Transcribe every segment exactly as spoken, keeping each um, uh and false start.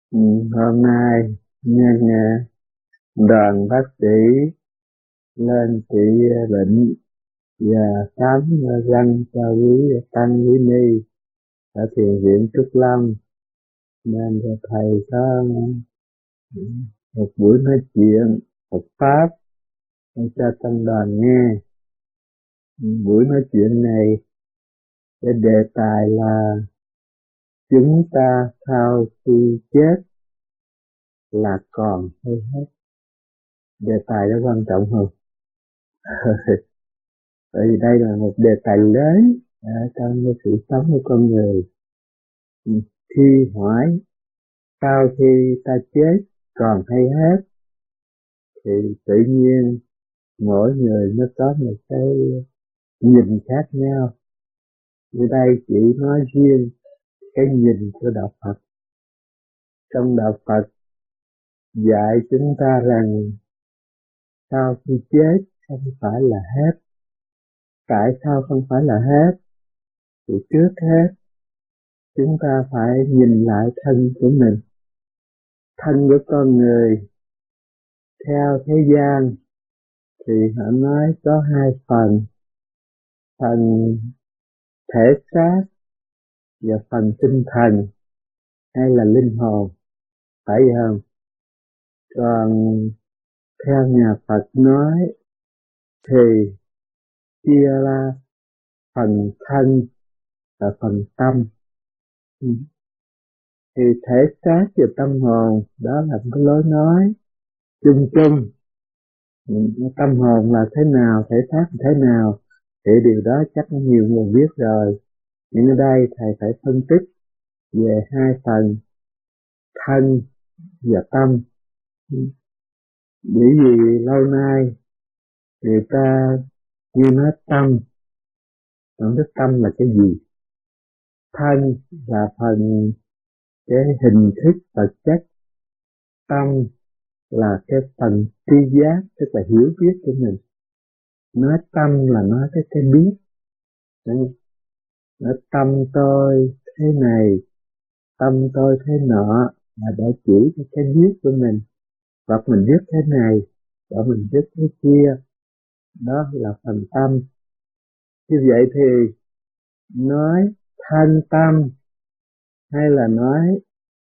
Ừ, hôm nay nhân ờ, đoàn bác sĩ lên trị bệnh và khám răng cho quý Tăng Quý Ni ở thiền viện Trúc Lâm, nên cho thầy có một buổi nói chuyện Phật pháp cho tăng đoàn nghe. Buổi nói chuyện này cái đề tài là chúng ta sau khi chết là còn hay hết. Đề tài đó quan trọng không? Bởi vì đây là một đề tài lớn ở trong cái sự sống của con người. Khi hỏi sau khi ta chết còn hay hết thì tự nhiên mỗi người nó có một cái nhìn khác nhau. Ở đây chỉ nói riêng cái nhìn của đạo Phật. Trong đạo Phật dạy chúng ta rằng sau khi chết không phải là hết. Tại sao không phải là hết? Thì trước hết chúng ta phải nhìn lại thân của mình. Thân của con người theo thế gian thì họ nói có hai phần, phần thể xác và phần tinh thần hay là linh hồn, phải không? Còn theo nhà Phật nói thì chia ra phần thân và phần tâm. Ừ. Thì thể xác và tâm hồn đó là một cái lối nói chung chung. Ừ. Tâm hồn là thế nào, thể xác là thế nào thì điều đó chắc nhiều người biết rồi. Nhưng ở đây thầy phải phân tích về hai phần thân và tâm. Bởi vì lâu nay người ta như nói tâm, không biết tâm là cái gì. Thân là phần cái hình thức vật chất, tâm là cái phần tri giác, tức là hiểu biết của mình. Nói tâm là nói cái cái biết. Nói tâm tôi thế này, tâm tôi thế nọ là để chỉ cho cái biết của mình. Hoặc mình biết thế này, hoặc mình biết thế kia, đó là phần tâm. Như vậy thì nói thân tâm hay là nói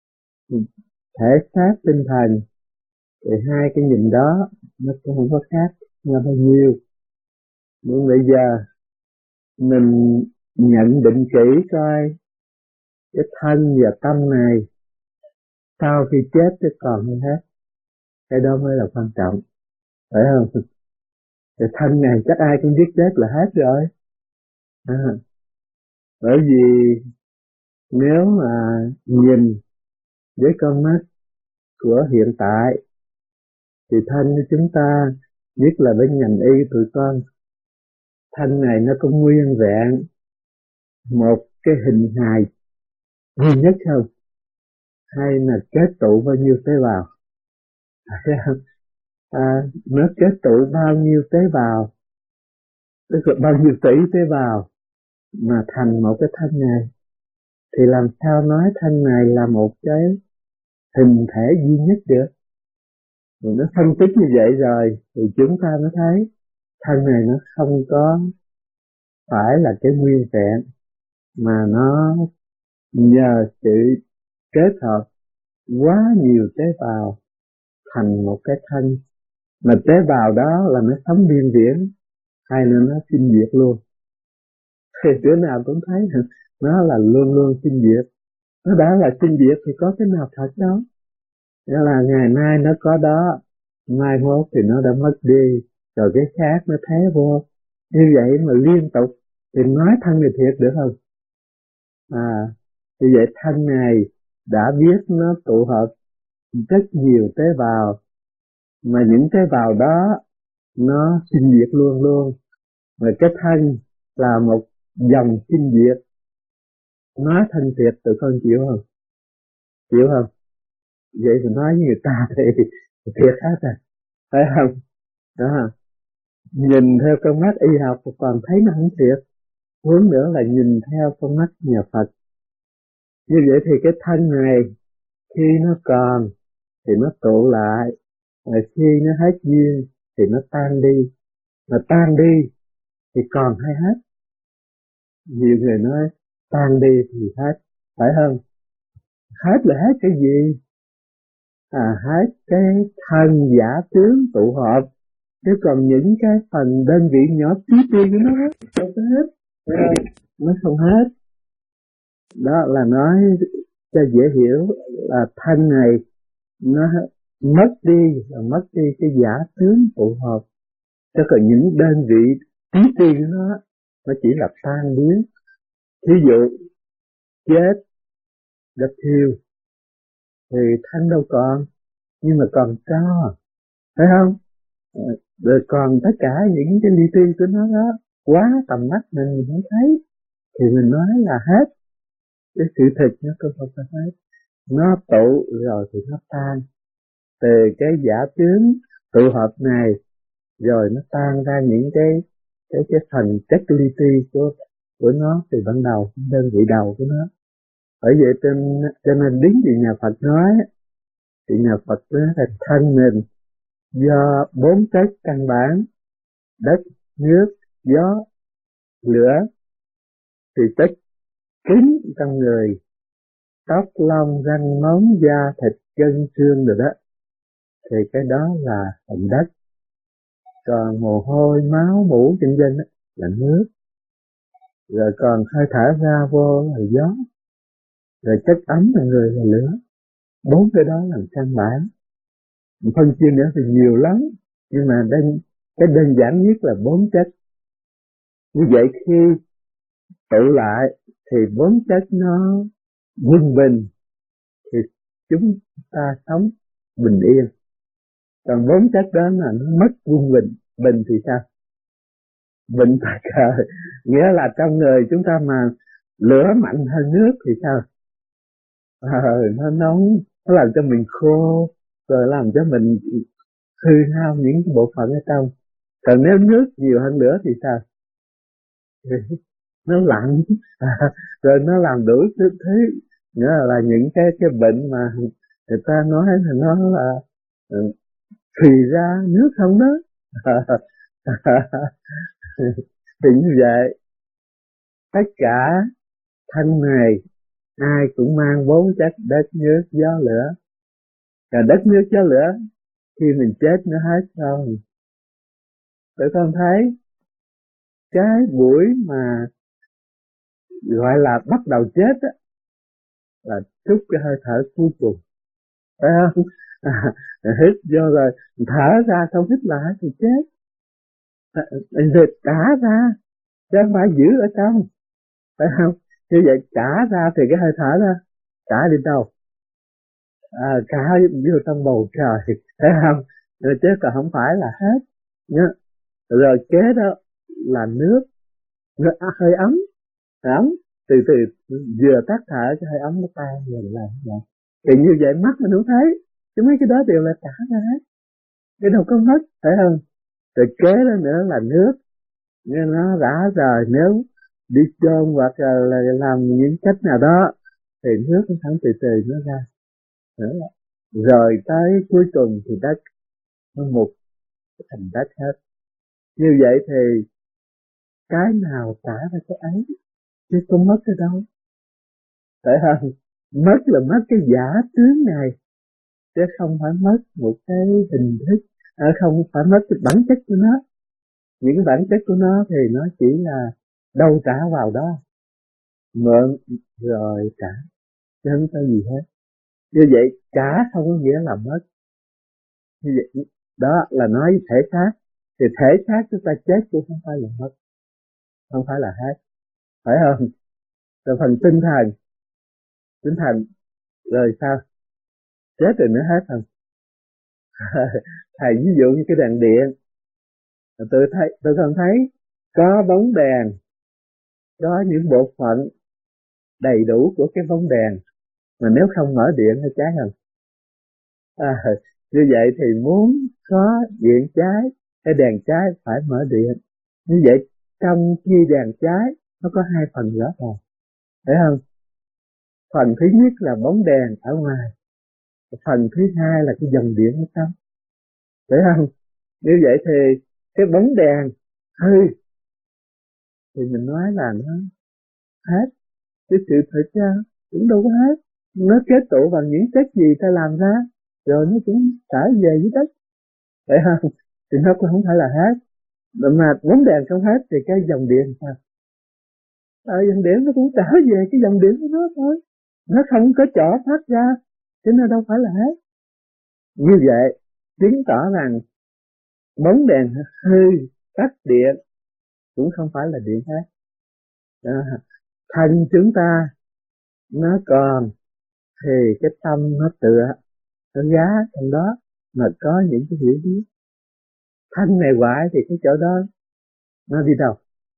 thể xác tinh thần thì hai cái nhìn đó nó cũng không có khác nhau bao nhiêu. Nhưng bây giờ mình nhận định kỹ coi cái thân và tâm này sau khi chết chứ còn hay hết, cái đó mới là quan trọng, phải không? Cái thân này chắc ai cũng biết chết là hết rồi. À, bởi vì nếu mà nhìn với con mắt của hiện tại thì thân của chúng ta, nhất là bên ngành y tụi con, thân này nó có nguyên vẹn một cái hình hài duy nhất không, hay là kết tụ bao nhiêu tế bào? Thấy không? À, nó kết tụ bao nhiêu tế bào, tức là bao nhiêu tỷ tế bào mà thành một cái thân này, thì làm sao nói thân này là một cái hình thể duy nhất được? Rồi nó phân tích như vậy rồi thì chúng ta mới thấy thân này nó không có phải là cái nguyên vẹn, mà nó nhờ sự kết hợp quá nhiều tế bào thành một cái thân, mà tế bào đó là nó sống biên viễn hay là nó sinh diệt luôn. Thì đứa nào cũng thấy nó là luôn luôn sinh diệt. Nó đã là sinh diệt thì có cái nào thật đâu. Nghĩa là ngày nay nó có đó, mai mốt thì nó đã mất đi, rồi cái khác nó thế vô. Như vậy mà liên tục thì nói thân này thiệt được không? À, như vậy thân này đã biết nó tụ hợp rất nhiều tế bào, mà những tế bào đó nó sinh diệt luôn luôn. Mà cái thân là một dòng sinh diệt. Nói thân thiệt tụi con chịu không? Chịu không? Vậy thì nói với người ta thì thiệt hết à, phải không? Đó, nhìn theo con mắt y học còn thấy nó không thiệt, huống nữa là nhìn theo con mắt nhà Phật. Như vậy thì cái thân này Khi nó còn thì nó tụ lại, mà khi nó hết duyên thì nó tan đi. Mà tan đi thì còn hay hết? Nhiều người nói tan đi thì hết, phải không? Hết là hết cái gì? À, hết cái thân giả tướng tụ họp, chứ còn những cái phần đơn vị nhỏ tí ti của nó không có hết. Nó không hết. Đó là nói cho dễ hiểu là thân này nó mất đi, là mất đi cái giả tướng tụ họp, chứ còn những đơn vị tí ti của nó nó chỉ là tan biến. Thí dụ chết, gặp thiêu thì thân đâu còn, nhưng mà còn cho, phải không? Rồi còn tất cả những cái li ti của nó đó quá tầm mắt mình mình không thấy thì mình nói là hết. Cái sự thực nó không không phải hết. Nó tụ rồi thì nó tan, từ cái giả tướng tụ hợp này rồi nó tan ra những cái cái cái phần chất li ti của của nó từ ban đầu, đơn vị đầu của nó. Bởi vậy cho, cho nên đến gì nhà Phật nói thì nhà Phật nói là thân mình do bốn chất căn bản: đất, nước, gió, lửa, thì chất kính trong người, tóc, lông, răng, móng, da, thịt, gân, xương rồi đó, thì cái đó là phần đất. Còn mồ hôi, máu, mủ, chân dân là nước. Rồi còn hơi thở ra vô là gió. Rồi chất ấm là người là lửa. Bốn cái đó là căn bản. Phân chia nữa thì nhiều lắm, nhưng mà đơn, cái đơn giản nhất là bốn chất. Như vậy khi tụ lại thì bốn chất nó quân bình thì chúng ta sống bình yên. Còn bốn chất đó là nó mất quân bình, bình thì sao? Bình tại trời, nghĩa là trong người chúng ta mà lửa mạnh hơn nước thì sao? À, nó nóng, nó làm cho mình khô, rồi làm cho mình hư hao những bộ phận ở trong. Còn nếu nước nhiều hơn nữa thì sao? Nó lạnh, à, rồi nó làm đủ thứ, thứ nghĩa là, là những cái cái bệnh mà người ta nói là nó là thì ra nước không đó. Thì như vậy tất cả thân này ai cũng mang bốn chất đất, nước, gió, lửa. Và đất, nước, gió, lửa khi mình chết nó hết rồi. Tụi con thấy cái buổi mà gọi là bắt đầu chết á, là trút cái hơi thở cuối cùng, phải không? À, hít vô rồi thở ra, xong hít lại thì chết. Rồi trả ra, chứ không phải giữ ở trong, phải không? Như vậy trả ra thì cái hơi thở đó trả đi đâu? À, trả vô trong bầu trời, thấy không? Rồi chứ còn không phải là hết nhá. Rồi kế đó là nước, nước hơi ấm, ấm từ từ vừa tắt thở cái hơi ấm nó tan rồi làm vậy. Thì như vậy mắt mình không thấy, chứ mấy cái đó đều là trả ra hết, cái đâu có mất, phải không? Rồi kế đó nữa là nước, nên nó rã rời, nếu đi chôn hoặc là, là làm những cách nào đó thì nước nó thẳng từ từ nó ra nữa. Rồi tới cuối cùng thì đất nó mục thành đất hết. Như vậy thì cái nào trả ra cái ấy, chứ không mất cái đâu, phải không? Mất là mất cái giả tướng này, chứ không phải mất một cái hình thức, à, không phải mất cái bản chất của nó. Những cái bản chất của nó thì nó chỉ là đâu trả vào đó, mượn rồi trả, chứ không có gì hết. Như vậy trả không có nghĩa là mất. Như vậy đó là nói thể xác, thì thể xác chúng ta chết cũng không phải là mất, không phải là hết, phải không? Rồi phần tinh thần, tinh thần rồi sao? Chết rồi nữa hết không? Thầy ví dụ như cái đèn điện, tôi thấy tôi không thấy có bóng đèn, có những bộ phận đầy đủ của cái bóng đèn, mà nếu không mở điện nó cháy không? À, như vậy thì muốn có điện cháy, cái đèn cháy phải mở điện. Như vậy trong khi đèn cháy nó có hai phần rõ ràng, phải không? Phần thứ nhất là bóng đèn ở ngoài, Phần thứ hai là cái dòng điện ở trong, phải không? Như vậy thì cái bóng đèn hư thì mình nói là nó hết, cái sự thật ra cũng đâu có hết, nó kết tụ bằng những chất gì ta làm ra rồi nó cũng trở về dưới đất, phải không? Thì nó cũng không phải là hết, mà bóng đèn không hết thì cái dòng điện sao? Ờ, dòng điện nó cũng trở về cái dòng điện của nó thôi, nó không có chỗ thoát ra, chứ nó đâu phải là hết. Như vậy chứng tỏ rằng bóng đèn hư tắt điện cũng không phải là điện hết. À, thân chúng ta nó còn thì cái tâm nó tựa, nó gá trong đó mà có những cái hiểu biết. Thân này hoại thì cái chỗ đó nó đi đâu?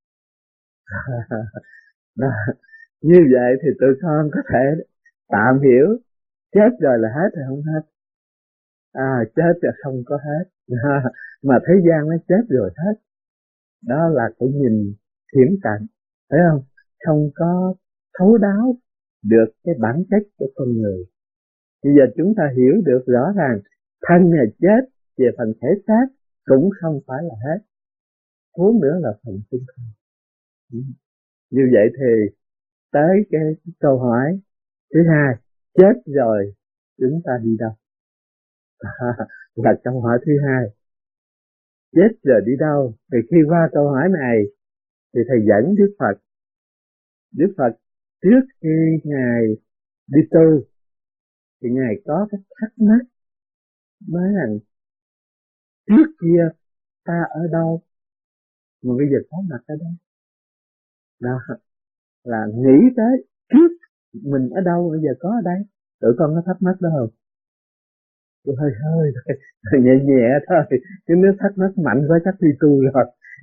Đó. Như vậy thì tụi con có thể tạm hiểu chết rồi là hết hay không hết? À, chết rồi không có hết. Mà thế gian nó chết rồi hết. Đó là cái nhìn thiển cận, phải không? Không có thấu đáo được cái bản chất của con người. Bây giờ chúng ta hiểu được rõ ràng thân này chết về phần thể xác cũng không phải là hết, huống nữa là phần tinh thần. Như vậy thì tới cái câu hỏi thứ hai, chết rồi chúng ta đi đâu? Là câu hỏi thứ hai, chết rồi đi đâu? Thì khi qua câu hỏi này thì thầy dẫn Đức Phật. Đức Phật trước khi Ngài đi tu thì Ngài có cái thắc mắc nói rằng trước kia ta ở đâu mà bây giờ có mặt ở đây? Đó là nghĩ tới trước mình ở đâu bây giờ có ở đây. Tụi con có thắc mắc đó không? Tôi hơi hơi thôi, nhẹ nhẹ thôi, chứ nếu thắc mắc mạnh quá chắc đi tu rồi.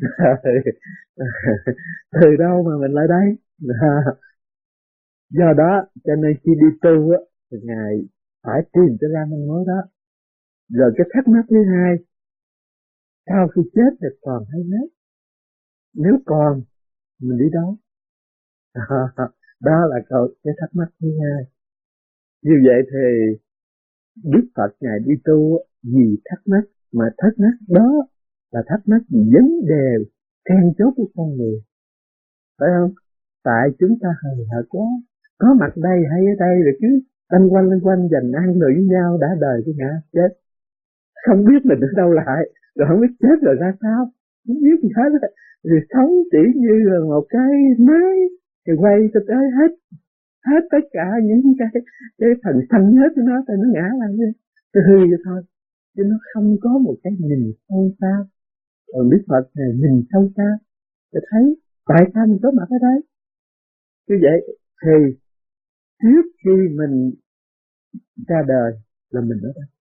Từ đâu mà mình lại đây? Do đó cho nên khi đi tu á thì Ngài phải tìm cho ra manh mối đó. Rồi cái thắc mắc thứ hai, sau khi chết thì còn hay hết? Nếu còn mình đi đâu? Đó là câu cái thắc mắc thứ hai. Như vậy thì Đức Phật Ngài đi tu vì thắc mắc, mà thắc mắc đó là thắc mắc vì vấn đề then chốt của con người, phải không? Tại chúng ta hời hợt quá, có mặt đây hay ở đây rồi cứ lanh quanh lanh quanh giành ăn rồi với nhau đã đời cái ngã chết, không biết mình ở đâu lại, rồi không biết chết rồi ra sao, không biết gì hết, rồi sống chỉ như là một cái máy thì quay cho tới hết hết tất cả những cái cái phần thân hết của nó thì nó ngã lại cái hư vậy thôi, chứ nó không có một cái nhìn sâu xa. Còn Đức Phật này nhìn sâu xa để thấy tại sao mình có mặt ở đây. Như vậy thì trước khi mình ra đời là mình ở đây.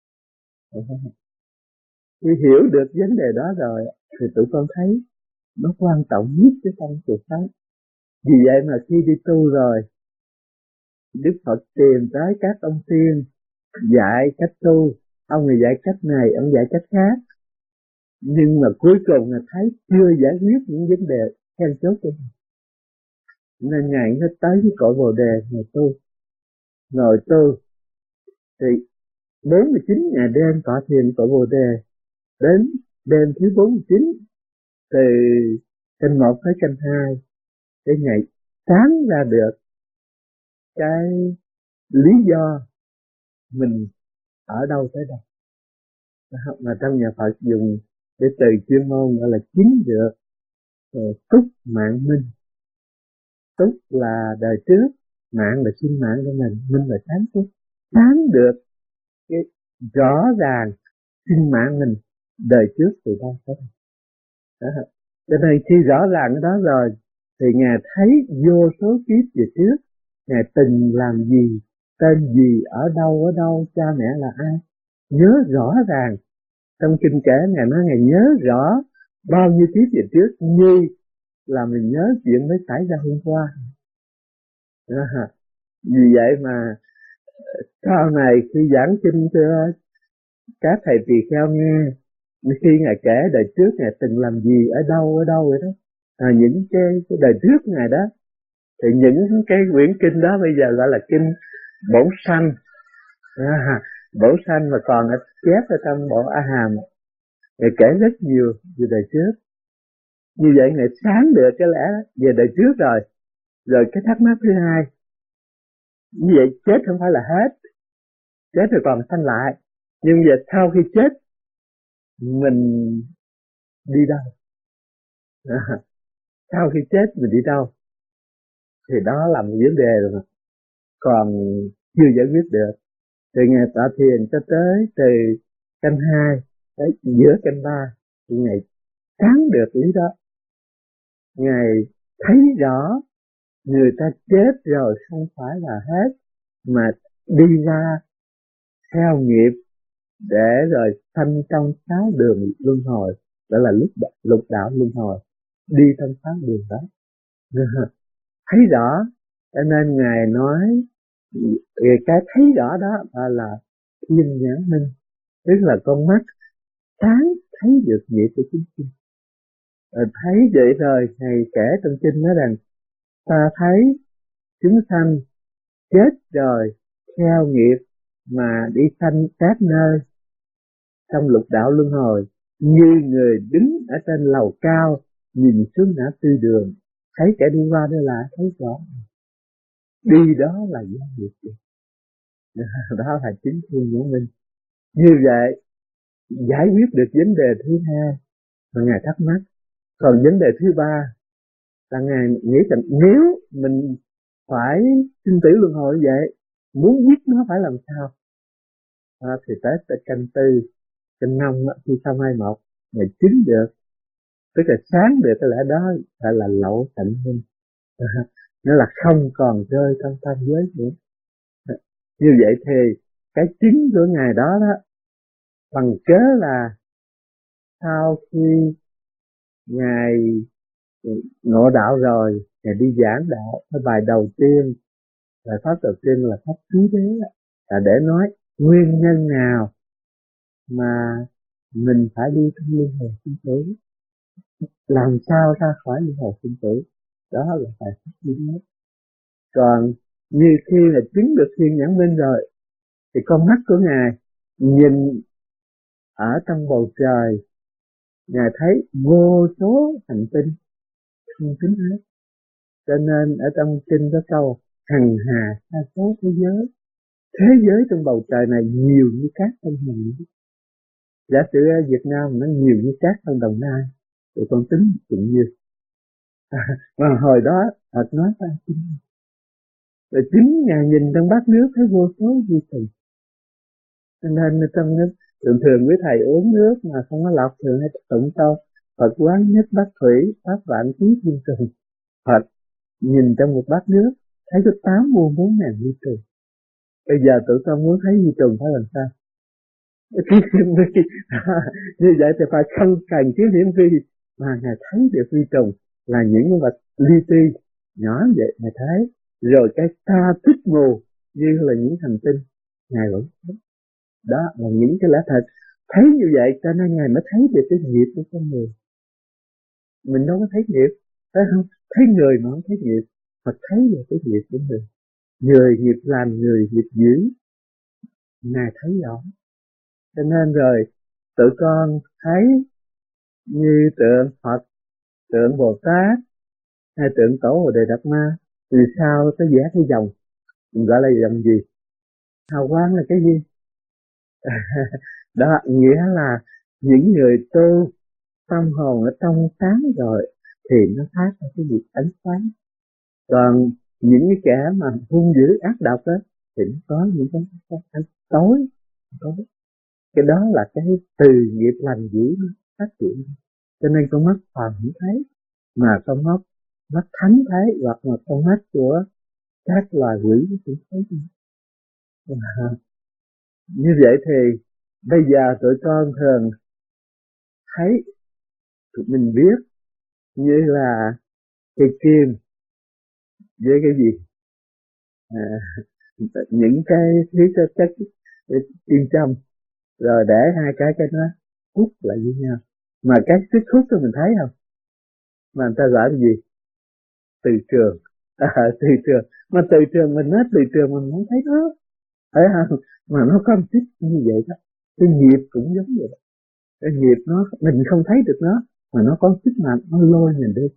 Khi hiểu được vấn đề đó rồi thì tụi con thấy nó quan trọng nhất cái trong cuộc sống. Vì vậy mà khi đi tu rồi, Đức Phật tìm tới các ông tiên dạy cách tu. Ông này dạy cách này, ông dạy cách khác, nhưng mà cuối cùng là thấy chưa giải quyết những vấn đề then chốt của mình, nên Ngài mới tới cái cội Bồ Đề ngồi tu. Ngồi tu thì bốn mươi chín ngày đêm tọa thiền cội Bồ Đề. Đến đêm thứ bốn mươi chín từ canh một tới canh hai, cái ngày sáng ra được cái lý do mình ở đâu tới đâu. Mà trong nhà Phật dùng cái từ chuyên môn gọi là chín dược, túc mạng minh. Túc là đời trước, mạng là sinh mạng của mình, minh là sáng suốt, sáng được cái rõ ràng sinh mạng mình đời trước từ đâu tới đâu. Cho nên khi rõ ràng cái đó rồi thì Ngài thấy vô số kiếp về trước Ngài từng làm gì, tên gì, ở đâu ở đâu, cha mẹ là ai, nhớ rõ ràng. Trong kinh kể Ngài nói Ngài nhớ rõ bao nhiêu kiếp về trước như là mình nhớ chuyện mới xảy ra hôm qua. À, vì vậy mà sau này khi giảng kinh cho các thầy tỳ kheo nghe, khi Ngài kể đời trước Ngài từng làm gì, ở đâu ở đâu vậy đó, à, những cái, cái đời trước Ngài đó, thì những cái quyển kinh đó bây giờ gọi là kinh Bổn Sanh. À, bổ sanh mà còn ở chép ở trong bộ A Hàm. Ngài kể rất nhiều về đời trước. Như vậy Ngài sáng được cái lẽ về đời trước rồi. Rồi cái thắc mắc thứ hai, như vậy chết không phải là hết, chết rồi còn sanh lại, nhưng giờ sau khi chết mình đi đâu? À, sau khi chết mình đi đâu? Thì đó là một vấn đề rồi mà còn chưa giải quyết được. Từ Ngài tọa thiền cho tới từ canh hai tới giữa canh ba thì Ngài sáng được lý đó. Ngài thấy rõ người ta chết rồi không phải là hết, mà đi ra theo nghiệp để rồi sanh trong sáu đường luân hồi, đó là lục đạo, lục đạo luân hồi, đi trong sáu đường đó. Thấy rõ, cho nên Ngài nói về cái thấy rõ đó là, là thiên nhãn minh, tức là con mắt sáng thấy được nghiệp của chính mình. Rồi thấy vậy rồi Ngài kể trong kinh nói rằng ta thấy chúng sanh chết rồi theo nghiệp mà đi sanh các nơi trong lục đạo luân hồi, như người đứng ở trên lầu cao nhìn xuống ngã tư đường, thấy kẻ đi qua đây lại thấy rõ đi đó là do nghiệp. Đó là chính thiên nhãn minh. Như vậy giải quyết được vấn đề thứ hai mà Ngài thắc mắc. Còn vấn đề thứ ba là Ngài nghĩ rằng nếu mình phải sinh tử luân hồi như vậy, muốn giết nó phải làm sao? À, thì tới tới canh tư, canh năm khi xong hai một, Ngài chứng được, tức là sáng được cái lẽ đó, gọi là lậu tận minh. À, nghĩa là không còn rơi trong tam giới nữa. À, như vậy thì cái chính của Ngài đó đó, bằng cớ là sau khi Ngài ngộ đạo rồi, Ngài đi giảng đạo, cái bài đầu tiên, bài pháp đầu tiên là pháp tứ đế, là để nói nguyên nhân nào mà mình phải đi trong luân hồi sinh tử, làm sao ra khỏi luân hồi sinh tử. Đó là bài pháp tứ đế. Còn như khi là chứng được thiên nhãn minh rồi, thì con mắt của Ngài nhìn ở trong bầu trời, Ngài thấy vô số hành tinh không tính hết. Cho nên ở trong kinh có câu hằng hà sa số thế giới, thế giới trong bầu trời này nhiều như cát trong hồng. Giả sử ở Việt Nam nó nhiều như cát trong Đồng Nai, thì con tính chừng nhiêu? À, mà hồi đó Phật nói ta chính, rồi chính Ngài nhìn trong bát nước thấy vô số vi trùng. Cho nên trong nước thường thường quý thầy uống nước mà không có lọc thường hay tụng câu Phật quán nhất bát thủy, pháp vạn trí thiên trùng. Phật nhìn trong một bát nước thấy có tám muôn bốn ngàn vi trùng. Bây giờ tụi con muốn thấy vi trùng phải làm sao? Như vậy thì phải không cần thiếu hiển vi, mà Ngài thấy được vi trùng là những vật li ti nhỏ vậy Ngài thấy, rồi cái ta tích mù như là những hành tinh Ngài vẫn thấy. Đó là những cái lẽ thật. Thấy như vậy cho nên Ngài mới thấy được cái nghiệp của con người. Mình đâu có thấy nghiệp, phải không? Thấy người mà không thấy nghiệp, mà thấy được cái nghiệp của người. Người nghiệp làm người nghiệp dữ, Ngài thấy rõ. Cho nên rồi tụi con thấy như tượng Phật, tượng Bồ Tát hay tượng Tổ Bồ Đề Đạt Ma, vì sao tới vẽ cái dòng, mình gọi là dòng gì? Hào quang là cái gì? Đó nghĩa là những người tu tâm hồn ở trong sáng rồi thì nó phát ra cái việc ánh sáng. Còn những cái kẻ mà hung dữ ác độc đó thì nó có những cái ánh tối, tối. Cái đó là cái từ nghiệp lành dữ nó phát triển. Cho nên con mắt phàm không thấy, mà con mắt mắt thánh thấy, hoặc là con mắt của các loài quỷ nó cũng thấy. À, như vậy thì bây giờ tụi con thường thấy, tụi mình biết như là cây kim với cái gì, à, những cái thứ chất kim châm, rồi để hai cái cái nó hút lại với nhau, mà cái sức hút đó mình thấy không? Mà người ta gọi là gì? Từ trường. À, từ trường. Mà từ trường mình nói từ trường mình không thấy nó, thấy không? Mà nó có một chút như vậy đó. Cái nghiệp cũng giống vậy đó. Cái nghiệp nó mình không thấy được nó, mà nó có sức mạnh, nó lôi mình đi.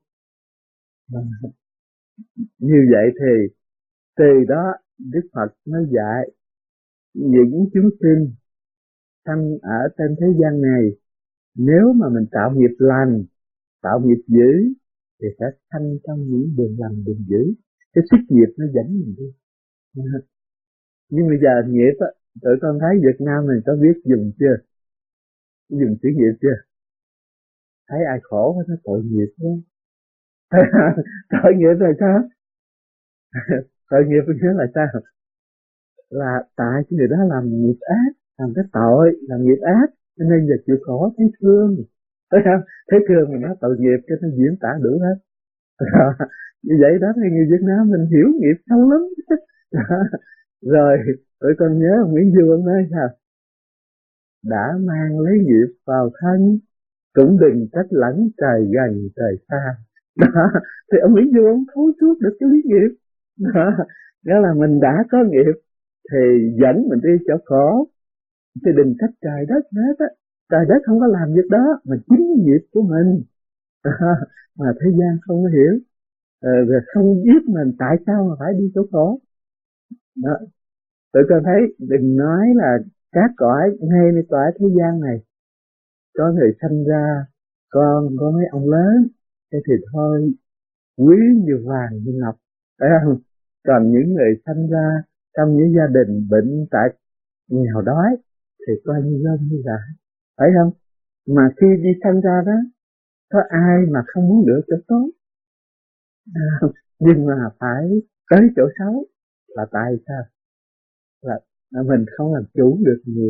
Như vậy thì từ đó Đức Phật nó dạy những chúng sinh sanh ở trên thế gian này, nếu mà mình tạo nghiệp lành, tạo nghiệp dữ thì sẽ sanh trong những đường lành đường dữ. Cái sức nghiệp nó dẫn mình đi. Nhưng bây giờ nghiệp á, tụi con thấy Việt Nam mình có biết dùng chưa? Dùng chữ nghiệp chưa? Thấy ai khổ nó tội nghiệp đó. Tội nghiệp là sao? Tội nghiệp nghĩa là sao? Là tại cái người đó làm nghiệp ác, làm cái tội, làm nghiệp ác, cho nên giờ chịu khổ thấy thương. Thấy không? Thấy thương mà nó tội nghiệp cho nó diễn tả đủ hết. Như vậy đó thì người Việt Nam mình hiểu nghiệp sâu lắm. Rồi tụi con nhớ ông Nguyễn Du ông nói sao? Đã mang lấy nghiệp vào thân, cũng đừng trách lẫn trời gần trời xa. Đó, thì ông Nguyễn Du ông thấu suốt được cái lý nghiệp. Đó, nghĩa là mình đã có nghiệp thì dẫn mình đi chỗ khổ, thì đừng trách trời đất hết á. Trời đất không có làm việc đó, mà chính cái nghiệp của mình. Đó, mà thế gian không có hiểu, rồi không biết mình tại sao mà phải đi chỗ khổ. Đó, tụi con thấy đừng nói là các cõi, ngayในcõi thế gian này có người sanh ra con có mấy ông lớn, thế thì thôi quý như vàng như ngọc, phải không? Còn những người sanh ra trong những gia đình bệnh tật nghèo đói thì coi như gom như vậy, phải không? Mà khi đi sanh ra đó, có ai mà không muốn được chỗ tốt, à, nhưng mà phải tới chỗ xấu. Là tại sao? Là, là mình không làm chủ được nhiều.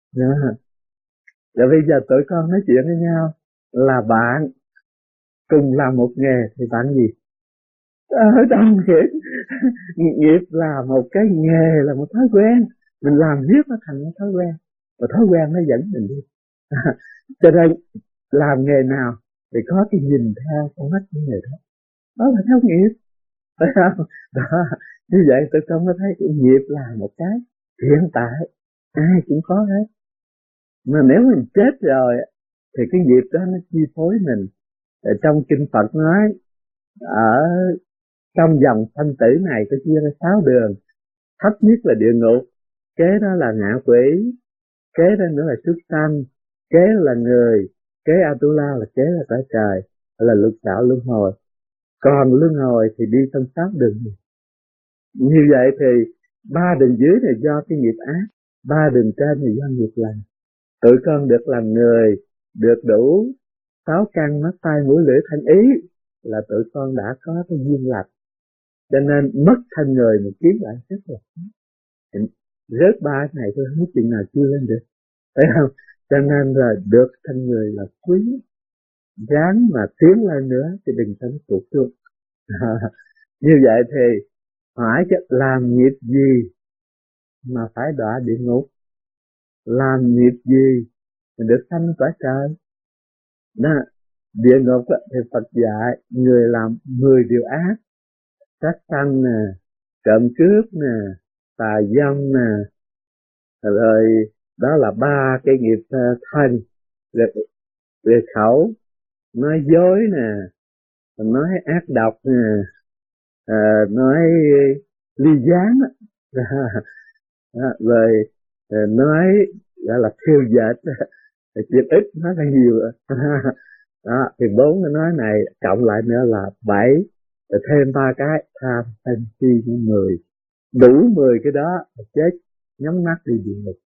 Rồi bây giờ tụi con nói chuyện với nhau là bạn cùng làm một nghề thì bạn gì? Ở trong nghiệp, nghiệp là một cái nghề, là một thói quen, mình làm riết nó thành một thói quen, và thói quen nó dẫn mình đi. Cho nên làm nghề nào thì có cái nhìn theo con mắt của người đó, đó là theo nghiệp, phải không? Đó, như vậy tôi không có thấy cái nghiệp là một cái hiện tại ai cũng có hết. Mà nếu mình chết rồi thì cái nghiệp đó nó chi phối mình. Ở trong kinh Phật nói ở trong dòng sanh tử này có chia ra sáu đường. Thấp nhất là địa ngục, kế đó là ngạ quỷ, kế đó nữa là súc sanh, kế là người, kế Atula là kế là cõi trời, là lục đạo luân hồi. Còn luân hồi thì đi trong sáu đường. Như vậy thì ba đường dưới là do cái nghiệp ác, ba đường trên là do nghiệp lành. Tụi con được làm người, được đủ sáu căn mắt tai mũi lưỡi thân ý là tụi con đã có cái duyên lành. Cho nên mất thân người mà kiếm lại rất là khó. Rớt ba này tôi không biết chuyện nào chưa lên được, phải không? Cho nên là được thân người là quý, ráng mà tiến lên nữa thì đừng tránh tụt xuống. Như vậy thì hỏi chứ làm nghiệp gì mà phải đọa địa ngục, làm nghiệp gì mà được sanh cõi trời? Đó, địa ngục thì Phật dạy người làm mười điều ác: sát sanh nè, trộm cướp nè, tà dâm nè, rồi đó là ba cái nghiệp thân. Về khẩu nói dối nè, nói ác độc nè, à, nói ly gián rồi nói gọi là thiêu dệt, chuyện ít nói là nhiều. Đó thì bốn cái nói này cộng lại nữa là bảy, rồi thêm ba cái tham sân si mười, đủ mười cái đó chết nhắm mắt đi địa ngục.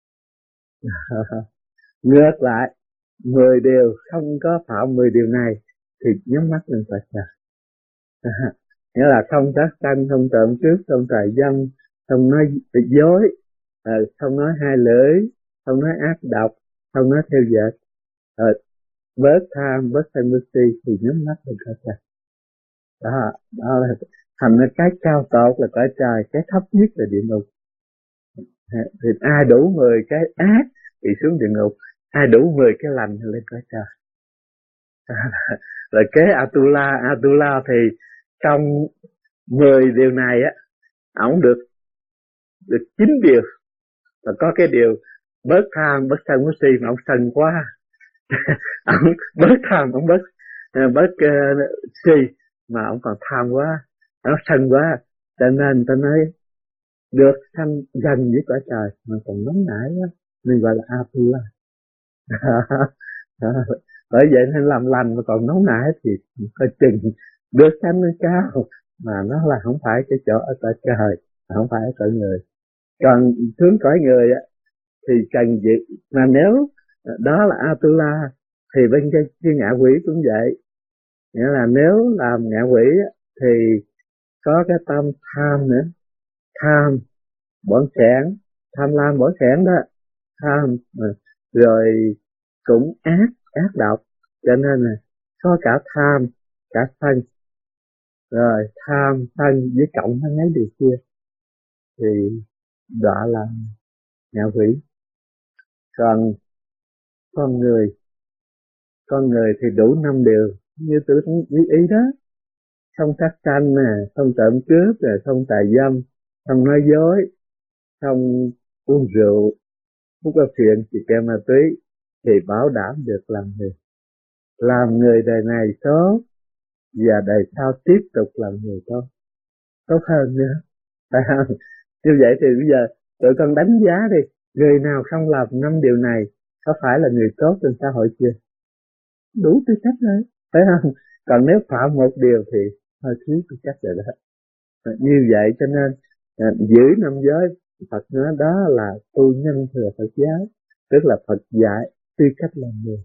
Ngược lại mười điều không có phạm mười điều này thì nhắm mắt lên Phật trời. Nghĩa là không sát sanh, không trộm cướp, không tà dâm, không nói dối, không nói hai lưỡi, không nói ác độc, không nói theo dệt, bớt tham, bớt sân bớt si thì nhắm mắt lên Phật trời. Đó, đó là thành ra cái cao tột là cõi trời, cái thấp nhất là địa ngục. Thì ai đủ mười cái ác thì xuống địa ngục, ai đủ mười cái lành thì lên cõi trời. Rồi kế Atula, Atula thì trong mười điều này á, ổng được được chín điều, Và có cái điều bớt tham, bớt sân, bớt si, mà ông sân quá. Ông bớt tham, ông bớt bớt uh, si, mà ông còn tham quá, nó sân quá, cho nên ta nói được sanh gần với cõi trời mà còn nóng nảy quá, nên gọi là Atula. Bởi vậy nên làm lành mà còn nóng nảy thì coi chừng được sanh lên cao, mà nó là không phải cái chỗ ở cõi trời, không phải ở cõi người. Còn xuống cõi người á thì cần gì, mà nếu đó là Atula thì bên cái, cái ngạ quỷ cũng vậy. Nghĩa là nếu làm ngạ quỷ á, thì có cái tâm tham nữa, tham bỏng sẻn, tham lam bỏng sẻn đó, tham rồi cũng ác, ác độc, cho nên là có cả tham cả sân, rồi tham sân với cộng với mấy điều kia thì đọa là ngạ quỷ. Còn con người con người thì đủ năm điều như tôi như ý đó, không sát sanh nè, không trộm cướp nè, không tà dâm, không nói dối, không uống rượu, hút có phiện thì keo ma túy, thì bảo đảm được làm người. Làm người đời này tốt và đời sau tiếp tục làm người tốt, tốt hơn nữa, phải không? Như vậy thì bây giờ tụi con đánh giá đi, người nào không làm năm điều này có phải là người tốt trên xã hội chưa? Đủ tư cách rồi, phải không? Còn nếu phạm một điều thì hơi thiếu tư cách rồi đó. Như vậy cho nên giữ năm giới, Phật nói đó là tu nhân thừa Phật giáo, tức là Phật dạy tư cách làm người.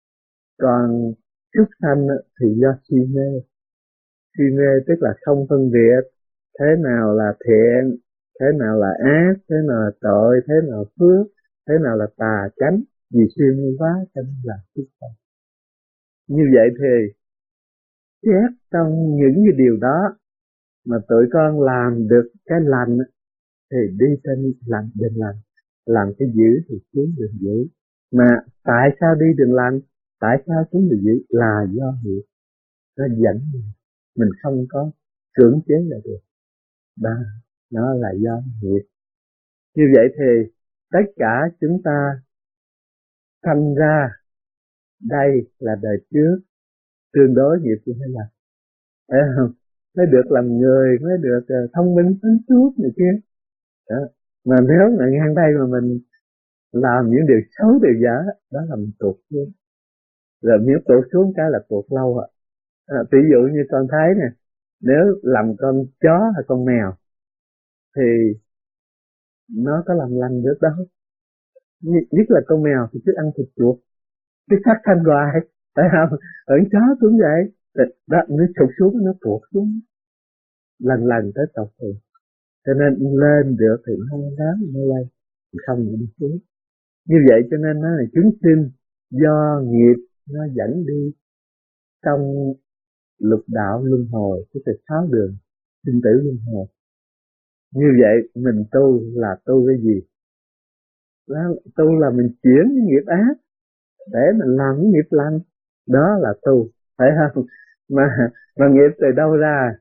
Còn súc sanh thì do si mê, si mê tức là không phân biệt thế nào là thiện, thế nào là ác, thế nào là tội, thế nào là phước, thế nào là tà chánh, vì si mê quá cho nên là súc sanh. Như vậy thì xét trong những cái điều đó mà tụi con làm được cái lành thì đi trên lành đường lành, làm cái dữ thì xuống đường dữ. Mà tại sao đi đường lành, tại sao xuống đường dữ là do nghiệp nó dẫn mình, mình không có cưỡng chế là được. Đó, nó là do nghiệp. Như vậy thì tất cả chúng ta sanh ra đây là đời trước tương đối nghiệp của hay là, phải không? Mới được làm người, mới được uh, thông minh sáng suốt này kia. Đó. Mà nếu mà ngang đây mà mình làm những điều xấu điều dở, đó là mình tuột xuống. Rồi nếu tuột xuống cái là tuột lâu ạ. À, ví dụ như con thấy nè, nếu làm con chó hay con mèo thì nó có làm lành được đâu. Nhất là con mèo thì cứ ăn thịt chuột, cứ sát thanh hoài, phải không? Ở chó cũng vậy. Đó, nó sụt xuống, nó tuột xuống lần lần tới tột cùng. Cho nên lên được thì nó đáng nó lên, không đi xuống. Như vậy cho nên nó là chúng sinh do nghiệp nó dẫn đi trong lục đạo luân hồi, tức là sáu đường sinh tử luân hồi. Như vậy mình tu là tu cái gì? Đó, tu là mình chuyển cái nghiệp ác để mình làm cái nghiệp lành, đó là tu, phải không? Mà mà nghiệp từ đâu ra?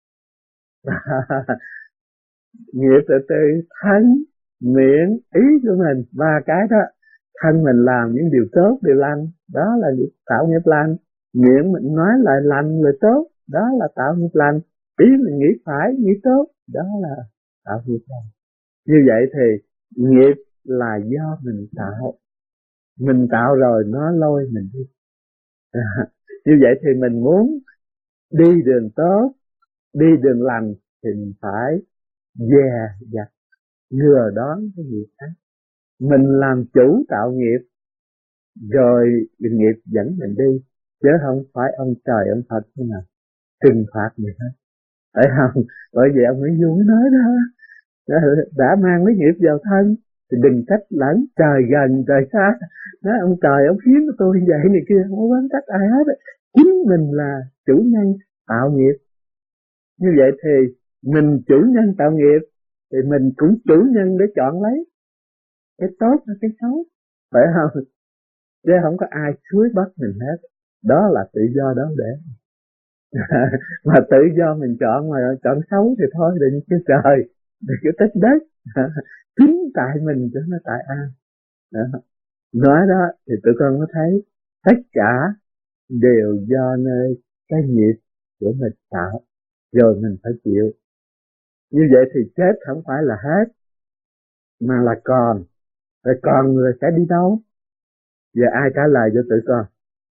Nghiệp từ từ thân, miệng, ý của mình, ba cái đó. Thân mình làm những điều tốt, điều lành, đó là tạo nghiệp lành. Miệng mình nói lời lành, lời tốt, đó là tạo nghiệp lành. Ý mình nghĩ phải, nghĩ tốt, đó là tạo nghiệp lành. Như vậy thì nghiệp là do mình tạo. Mình tạo rồi nó lôi mình đi. Như vậy thì mình muốn đi đường tốt, đi đường lành thì mình phải dè dặt ngừa đón cái nghiệp ác. Mình làm chủ tạo nghiệp, rồi nghiệp dẫn mình đi, chứ không phải ông trời ông Phật thế nào trừng phạt mình hết, phải không? Bởi vì ông ấy vui nói đó, đã mang cái nghiệp vào thân thì đừng trách lẫn trời gần trời xa. Nói ông trời ông khiến tôi như vậy này kia, không có quán trách ai hết. Chính mình là chủ nhân tạo nghiệp. Như vậy thì mình chủ nhân tạo nghiệp thì mình cũng chủ nhân để chọn lấy cái tốt hay cái xấu, phải không? Chứ không có ai suối bắt mình hết. Đó là tự do đó để mà tự do mình chọn, mà chọn xấu thì thôi đừng chứ trời. đừng có trách đất. Chính tại mình cho nó tại an. Đó. Nói đó thì tụi con có thấy tất cả đều do nơi cái nghiệp của mình tạo, rồi mình phải chịu. Như vậy thì chết không phải là hết, mà là còn. Rồi còn người sẽ đi đâu? Giờ ai trả lời cho tụi con?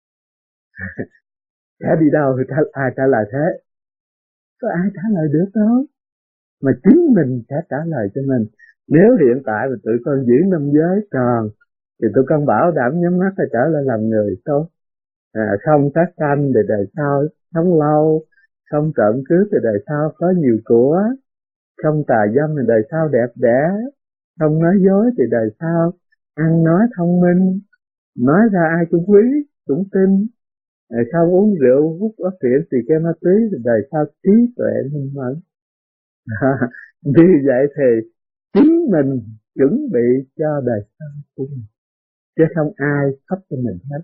Sẽ đi đâu thì ai trả lời thế? Có ai trả lời được đâu, mà chính mình sẽ trả lời cho mình. Nếu hiện tại mà tụi con giữ năm giới còn thì tụi con bảo đảm nhắm mắt là trở lại làm người tốt. À, không sát sanh thì đời sau sống lâu, không trộm cướp thì đời sau có nhiều của, không tà dâm thì đời sau đẹp đẽ, không nói dối thì đời sau ăn nói thông minh, nói ra ai cũng quý cũng tin. À, không uống rượu hút ốc tiễn thì cái ma túy thì đời sau trí tuệ minh mẫn. Như vậy thì chính mình chuẩn bị cho đời sau của mình, chứ không ai cấp cho mình hết.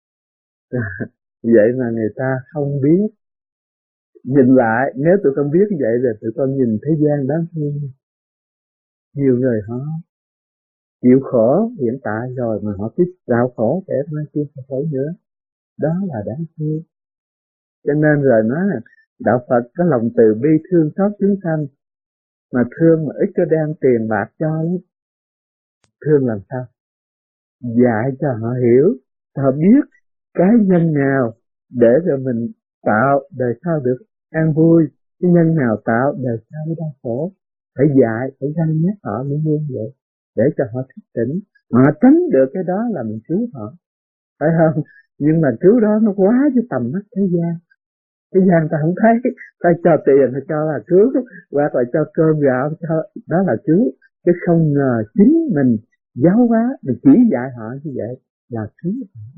Vậy mà người ta không biết. Nhìn lại, nếu tụi con biết vậy rồi tụi con nhìn thế gian đáng thương. Nhiều người họ chịu khổ hiện tại rồi mà họ tiếp tạo khổ để mai kia phải khổ nữa. Đó là đáng thương. Cho nên rồi nói là đạo Phật có lòng từ bi thương xót chúng sanh, mà thương mà ít có đem tiền bạc cho lắm. Thương làm sao? Dạy cho họ hiểu, họ biết cái nhân nào để cho mình tạo đời sau được an vui, cái nhân nào tạo đời sau mới đau khổ. Phải dạy, phải răn nhắc họ mới như vậy, để cho họ thức tỉnh. Họ tránh được cái đó là mình cứu họ, phải không? Nhưng mà cứu đó nó quá với tầm mắt thế gian. Thế gian ta không thấy, phải cho tiền hay cho là cứu, hoặc là cho cơm gạo, cho đó là cứu. Chứ không ngờ chính mình giáo hóa, mình chỉ dạy họ như vậy là cứu.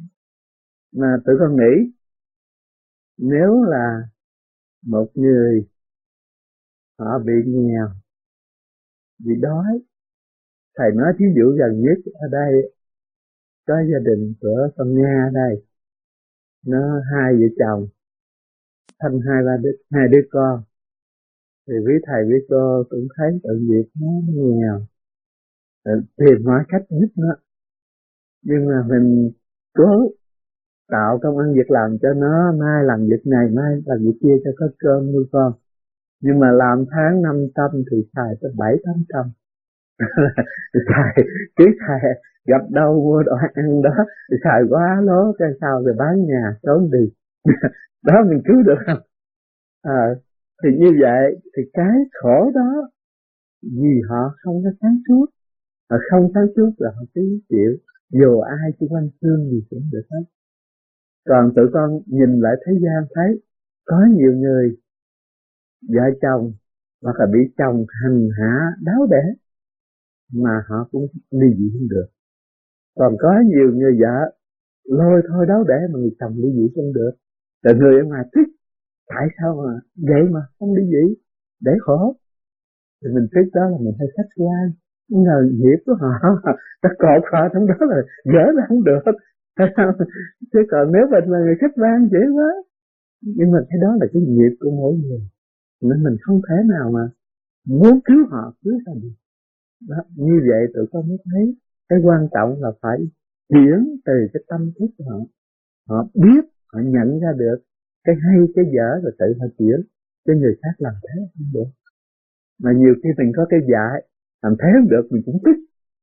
Mà tụi con nghĩ, nếu là một người họ bị nghèo, bị đói, thầy nói thí dụ gần nhất ở đây có gia đình của con Nga đây, nó hai vợ chồng thăm hai ba đứa hai đứa con, thì quý thầy quý cô cũng thấy tội nghiệp nó nghèo, tìm mọi cách giúp nó, nhưng mà mình cố tạo công ăn việc làm cho nó, mai làm việc này, mai làm việc kia cho có cơm nuôi con. Nhưng mà làm tháng năm trăm thì xài tới bảy tám trăm. Xài cứ xài gặp đâu mua đồ ăn đó, xài quá lố cái sao rồi bán nhà trốn đi. Đó mình cứu được không? À, thì như vậy thì cái khổ đó vì họ không có sáng suốt, họ không sáng suốt là họ cứ chịu, dù ai xung quanh thương gì cũng được hết. Còn tụi con nhìn lại thế gian thấy có nhiều người vợ chồng hoặc là bị chồng hành hạ đáo để mà họ cũng ly dị không được. Còn có nhiều người vợ lôi thôi đáo để mà người chồng ly dị không được. Rồi người ở ngoài thích, tại sao mà vậy mà không ly dị, để khổ. Thì mình thích đó là mình hay khách quan, ngờ nghiệp của họ, ta cột họ trong đó là gỡ ra không được. Chứ còn nếu mình là người khách quan dễ quá. Nhưng mà cái đó là cái nghiệp của mỗi người, nên mình không thể nào mà muốn cứu họ cứu ra được. Đó, như vậy tụi con mới thấy cái quan trọng là phải chuyển từ cái tâm thức của họ. Họ biết, họ nhận ra được cái hay cái dở rồi tự họ chuyển, cho người khác làm thế không được. Mà nhiều khi mình có cái dạy làm thế không được mình cũng tức.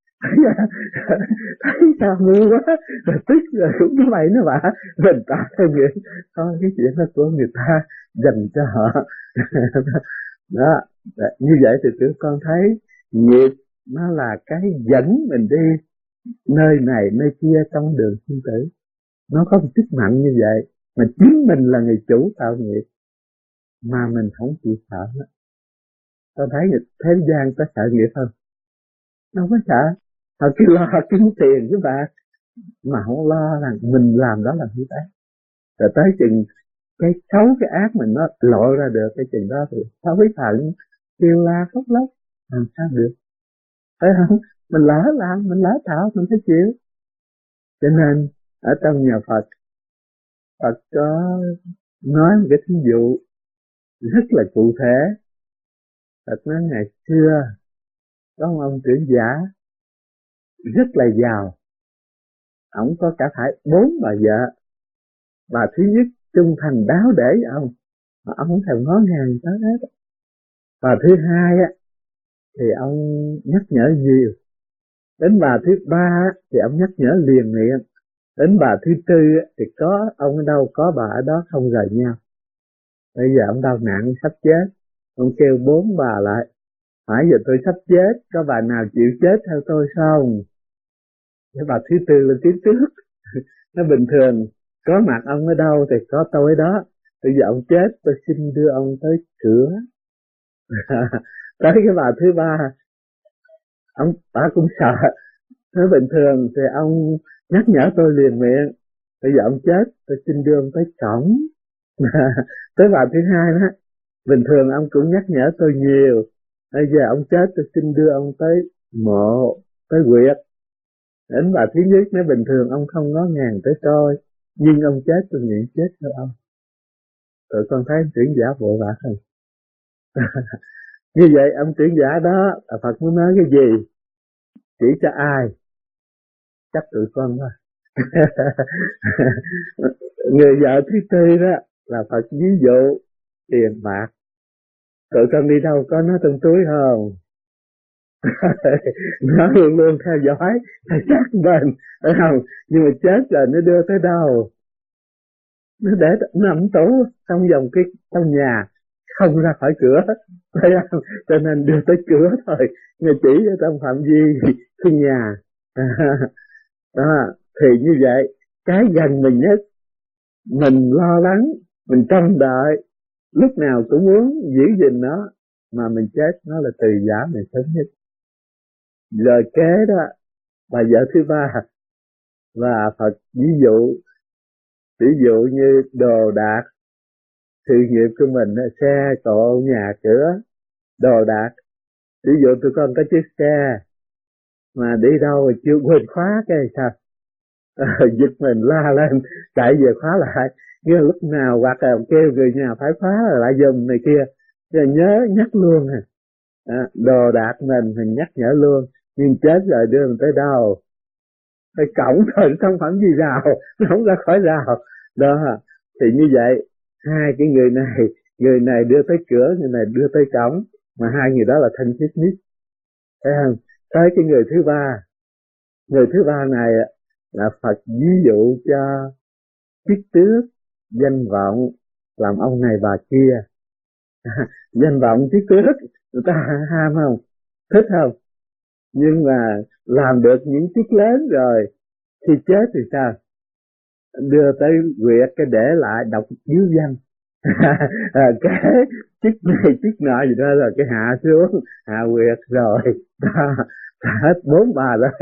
Thấy sao ngu quá, rồi tức rồi cũng nó bậy nó bạ, mình ta theo nghĩ thôi cái chuyện đó của người ta dành cho họ. Đó, như vậy thì tụi con thấy nghiệp nó là cái dẫn mình đi nơi này nơi kia trong đường sinh tử. Nó có một sức mạnh như vậy, mà chính mình là người chủ tạo nghiệp mà mình không chịu sợ nó. Con thấy thế gian có sợ nghiệp không? Đâu có sợ. Họ cứ lo kiếm tiền chứ bạn, mà không lo là mình làm đó là như thế. Rồi tới chừng cái xấu cái ác mình nó lộ ra được, cái chừng đó thì sáu quý phận kêu la khóc lóc làm sao được, phải không? Mình lỡ làm, mình lỡ tạo, mình phải chịu. Cho nên ở trong nhà Phật, Phật có nói một cái thí dụ rất là cụ thể Phật nói ngày xưa có một ông trưởng giả rất là giàu, ổng có cả phải bốn bà vợ. Bà thứ nhất trung thành đáo để với ông mà ông không thèm ngó ngàng tới hết. Bà thứ hai á thì ông nhắc nhở nhiều. Đến bà thứ ba thì ông nhắc nhở liền miệng. Đến bà thứ tư thì có ông ở đâu có bà ở đó, không rời nhau. Bây giờ ông đau nặng sắp chết, ông kêu bốn bà lại: phải giờ tôi sắp chết, có bà nào chịu chết theo tôi không? Cái bà thứ tư lên tiếng trước. Nó bình thường có mặt ông ở đâu thì có tôi ở đó. Bây giờ ông chết, tôi xin đưa ông tới cửa. Tới cái bà thứ ba, ông bà cũng sợ. Nó bình thường thì ông nhắc nhở tôi liền miệng. Bây giờ ông chết, tôi xin đưa ông tới cổng. Tới bà thứ hai đó, bình thường ông cũng nhắc nhở tôi nhiều. Bây giờ ông chết, tôi xin đưa ông tới mộ, tới huyệt. Đến bà thứ nhất, nó bình thường ông không ngó ngàng tới tôi, nhưng ông chết tôi nguyện chết cho ông. Tụi con thấy trưởng giả vội vã không? Như vậy ông trưởng giả đó, Phật muốn nói cái gì? Chỉ cho ai? Chắc tụi con thôi. Người vợ thứ tư đó là Phật ví dụ tiền bạc. Tụi con đi đâu có nó trong túi không? Nó luôn luôn theo dõi, theo sát bên, phải không? Nhưng mà chết rồi nó đưa tới đâu? Nó để nằm tủ trong vòng cái trong nhà, không ra khỏi cửa, phải không? Cho nên đưa tới cửa thôi, người chỉ ở trong phạm vi cái nhà. Đó, thì như vậy cái gần mình nhất, mình lo lắng, mình trông đợi, lúc nào cũng muốn giữ gìn nó, mà mình chết nó là từ giả mình sớm nhất. Lời kế đó, bà vợ thứ ba và Phật ví dụ, ví dụ như đồ đạc, sự nghiệp của mình, xe cộ, nhà cửa, đồ đạc. Ví dụ tụi con có chiếc xe mà đi đâu rồi chưa quên khóa cái sao? À, giật mình la lên, chạy về khóa lại. Nhưng lúc nào hoặc là kêu người nhà phải khóa lại giùm này kia, rồi nhớ nhắc luôn. À, đồ đạc mình thì nhắc nhở luôn, nhưng chết rồi đưa mình tới đâu? Tới cổng thôi, không phải gì rào, nó không ra khỏi rào. Đó, thì như vậy hai cái người này, người này đưa tới cửa, người này đưa tới cổng, mà hai người đó là thanh thiết nhất, thấy không? Tới cái người thứ ba, người thứ ba này là Phật ví dụ cho chức tước, danh vọng, làm ông này bà kia. Danh vọng chức tước người ta ham không? Thích không? Nhưng mà làm được những chức lớn rồi, khi chết thì sao? Đưa tới quyệt cái để lại đọc dưới văn. À, cái chức này chức nọ gì đó rồi cái hạ xuống, hạ quyệt rồi ta, ta hết bốn bà rồi.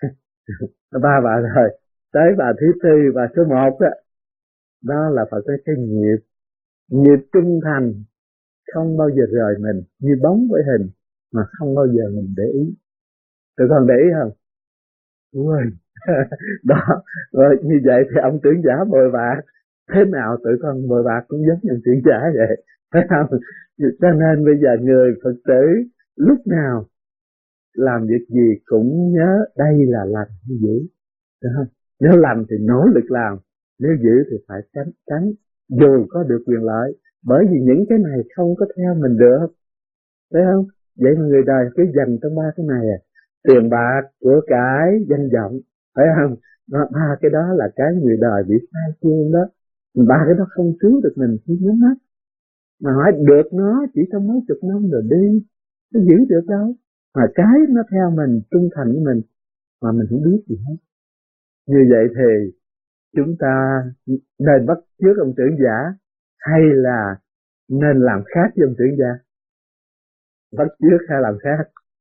Ba bà rồi, tới bà thứ tư, bà số một đó, đó là phải cái nghiệp, nghiệp trung thành, không bao giờ rời mình, như bóng với hình mà không bao giờ mình để ý. Tụi con để ý không? Ui. Đó, rồi như vậy thì ông trưởng giả bồi bạc, thế nào tụi con bồi bạc cũng giống như ông trưởng giả vậy, phải không? Cho nên bây giờ người Phật tử lúc nào làm việc gì cũng nhớ đây là lành hay dữ, được không? Nếu lành thì nỗ lực làm, nếu dữ thì phải tránh tránh dù có được quyền lợi, bởi vì những cái này không có theo mình được, phải không? Vậy mà người đời cứ dành trong ba cái này à, tiền bạc, của cải, danh vọng, phải không? Đó, ba cái đó là cái người đời bị sai phương đó. Ba cái đó không cứu được mình khi nhắm mắt, mà hỏi được nó chỉ trong mấy chục năm rồi đi, nó giữ được đâu. Mà cái nó theo mình, trung thành với mình, mà mình không biết gì hết. Như vậy thì chúng ta nên bắt chước ông trưởng giả, hay là nên làm khác với ông trưởng giả? Bắt chước hay làm khác?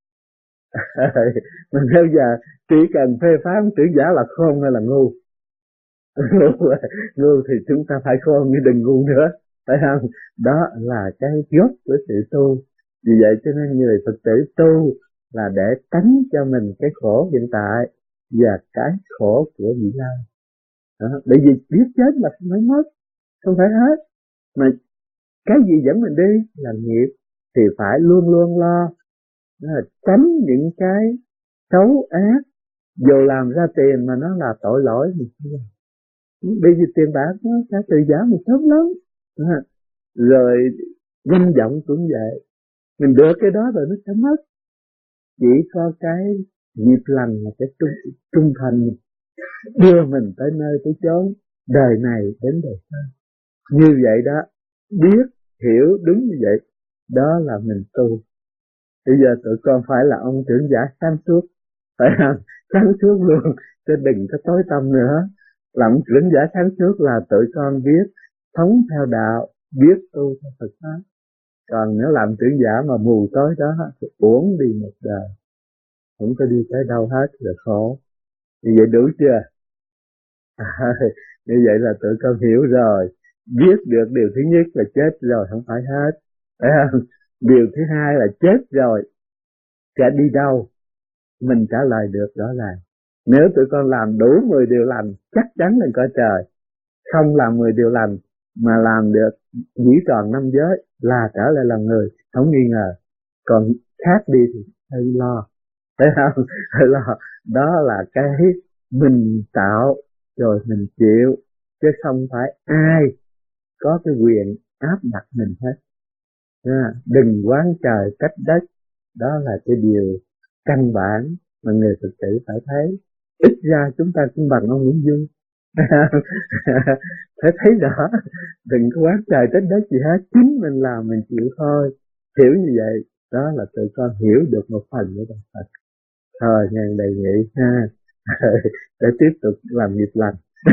Mình bây giờ chỉ cần phê phán ông trưởng giả là khôn hay là ngu? Ngu, ngu thì chúng ta phải khôn chứ đừng ngu nữa, phải không? Đó là cái gốc của sự tu. Vì vậy cho nên người Phật tử tu là để tránh cho mình cái khổ hiện tại và cái khổ của vị lai. Đó, bởi vì biết chết mà không phải mất, không phải hết, mà cái gì dẫn mình đi là nghiệp, thì phải luôn luôn lo là tránh những cái xấu ác, dù làm ra tiền mà nó là tội lỗi. Bây giờ tiền bạc nó sẽ từ giá một sớm lắm, rồi danh vọng cũng vậy, mình được cái đó rồi nó sẽ mất. Chỉ có cái nghiệp lành là cái trung, trung thành đưa mình tới nơi tới chốn, đời này đến đời sau. Như vậy đó, biết hiểu đúng như vậy, đó là mình tu. Bây giờ tụi con phải là ông trưởng giả sáng suốt, phải không? Sáng suốt luôn, chứ đừng có tối tăm nữa. Làm trưởng giả sáng suốt là tụi con biết thống theo đạo, biết tu theo Phật pháp. Còn nếu làm trưởng giả mà mù tối đó thì uổng đi một đời, không có đi tới đâu hết, là khổ. Như vậy đủ chưa? À, như vậy là tụi con hiểu rồi. Biết được điều thứ nhất là chết rồi, không phải hết, phải không? Điều thứ hai là chết rồi sẽ đi đâu, mình trả lời được rõ ràng. Nếu tụi con làm đủ mười điều lành, chắc chắn là có trời. Không làm mười điều lành mà làm được nhĩ tròn năm giới là trở lại là người, không nghi ngờ. Còn khác đi thì hơi lo, thấy không? Hơi lo. Đó là cái mình tạo rồi mình chịu, chứ không phải ai có cái quyền áp đặt mình hết. À, đừng quán trời trách đất, đó là cái điều căn bản mà người Phật tử phải thấy. Ít ra chúng ta cũng bằng ông Nguyễn Du. Phải thấy rõ, đừng có quán trời trách đất gì hết, chính mình làm mình chịu thôi. Hiểu như vậy, đó là tụi con hiểu được một phần của Đạo Phật. Thôi ngàn đề nghị ha, để tiếp tục làm nghiệp lành.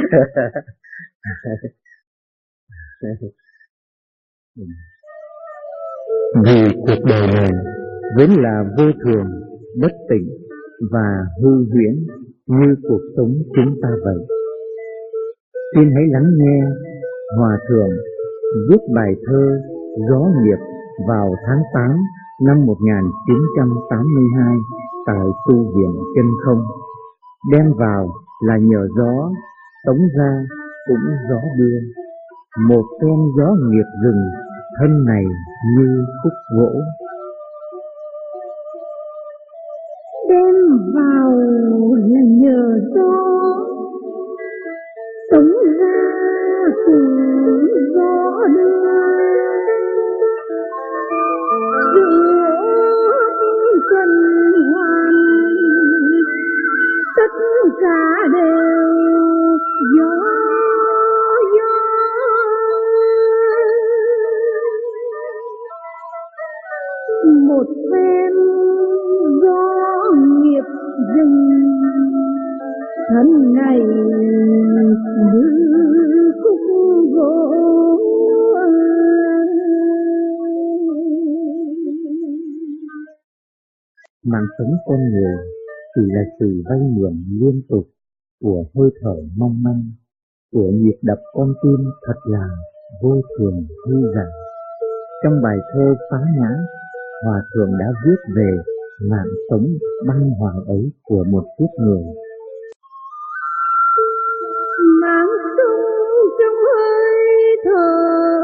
Vì cuộc đời này vốn là vô thường, bất tịnh và hư huyễn như cuộc sống chúng ta vậy. Xin hãy lắng nghe Hòa Thượng viết bài thơ Gió Nghiệp vào tháng tám năm một nghìn chín trăm tám mươi hai tại tu viện Chân Không. Đem vào là nhờ gió, tống ra cũng gió đưa. Một phen gió nghiệp rừng, thân này như khúc gỗ. Đem vào là nhờ gió, tống ra cũng gió đưa. Giữa trần hoàn tất cả đều gió gió. Một phen gió nghiệp rừng, thân này như khúc gỗ. Mạng sống con người chỉ là sự vay mượn liên tục của hơi thở mong manh, của nhịp đập con tim thật là vô thường hư giả. Trong bài thơ Phá Nhã, Hòa Thượng đã viết về mạng sống băng hoàng ấy của một kiếp người. Mạng sống trong hơi thở,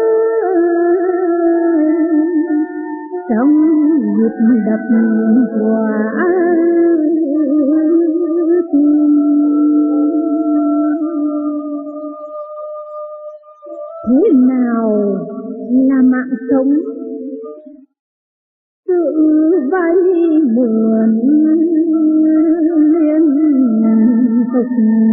trong nhịp đập quả tim. Thế nào là mạng sống? Sự vay mượn liên tục,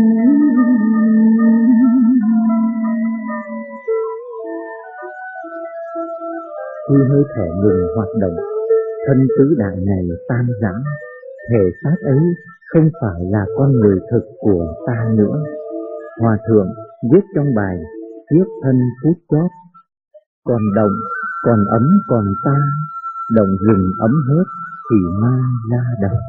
khi hơi thở ngừng hoạt động, thân tứ đại này tan rã, thể xác ấy không phải là con người thực của ta nữa. Hòa Thượng viết trong bài Kiếp thân phút chót: còn động, còn ấm còn ta, động rừng ấm hết thì ma ra đầu.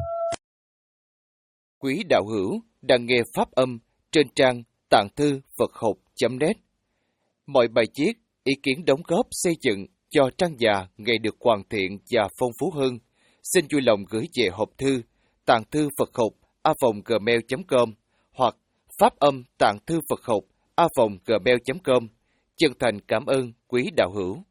Quý đạo hữu đang nghe pháp âm trên trang tạng thư Phật học chấm net. Mọi bài viết, ý kiến đóng góp xây dựng cho trang già ngày được hoàn thiện và phong phú hơn, xin vui lòng gửi về hộp thư tạng thư Phật học a vòng gmail chấm com hoặc pháp âm tạng thư Phật học a vòng gmail chấm com. Chân thành cảm ơn quý đạo hữu.